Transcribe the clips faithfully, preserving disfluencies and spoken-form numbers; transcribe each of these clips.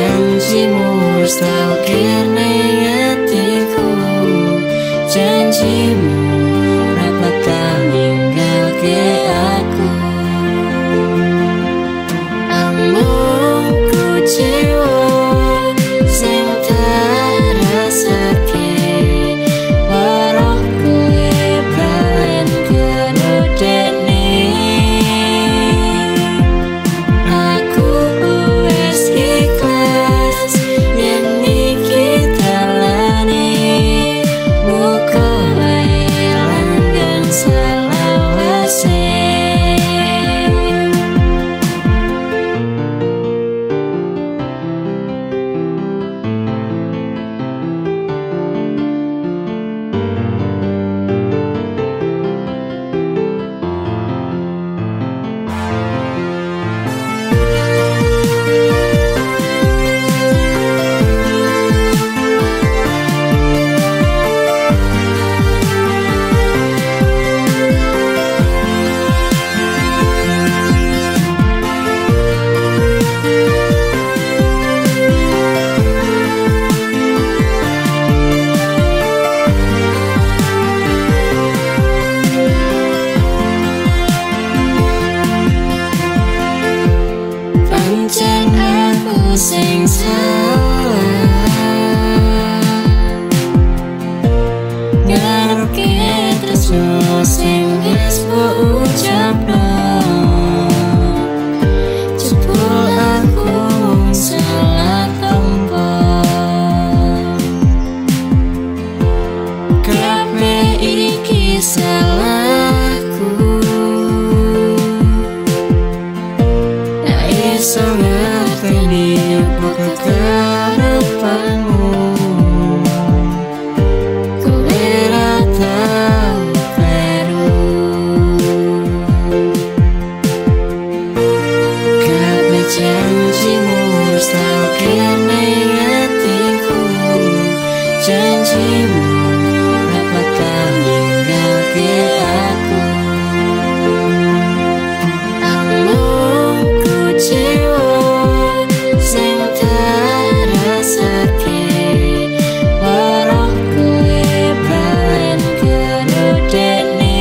janjimu wis tau kene atiku. Janjimu ora bakal ninggalke aku. Amung kucewa sing tak rasake, weruh kowe balen kenodene. Aku wis ikhlas yen iki dalane, muga wae langgeng selawase. Pancen aku sing salah, ngarepke tresno sing wis mbok ucapno. Jebul aku mung salah tompo, kabeh iki salahku. Iso ngerteni apa kekarepanmu, kowe ra tau kleru. Kabeh janjimu wis tau kene atiku. Janjimu ora bakal ninggalke aku. Amung kucewa sing tak rasake, weruh kowe balen kenodene.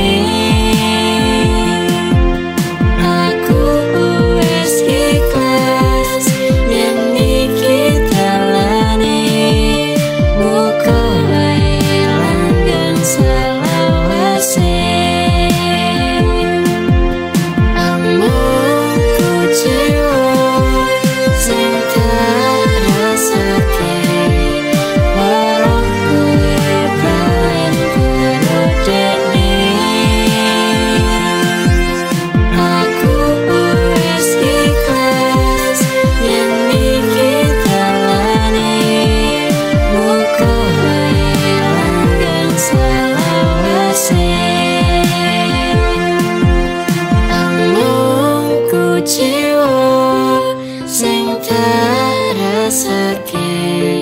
Aku wis ikhlas yen iki dalane, muga wae langgeng selawase. Amung kucewa sing tak rasake, weruh kowe balen kenodene. Aku wis ikhlas yen iki dalane, muga wae langgeng selawase. Amung kucewa sing tak rasake.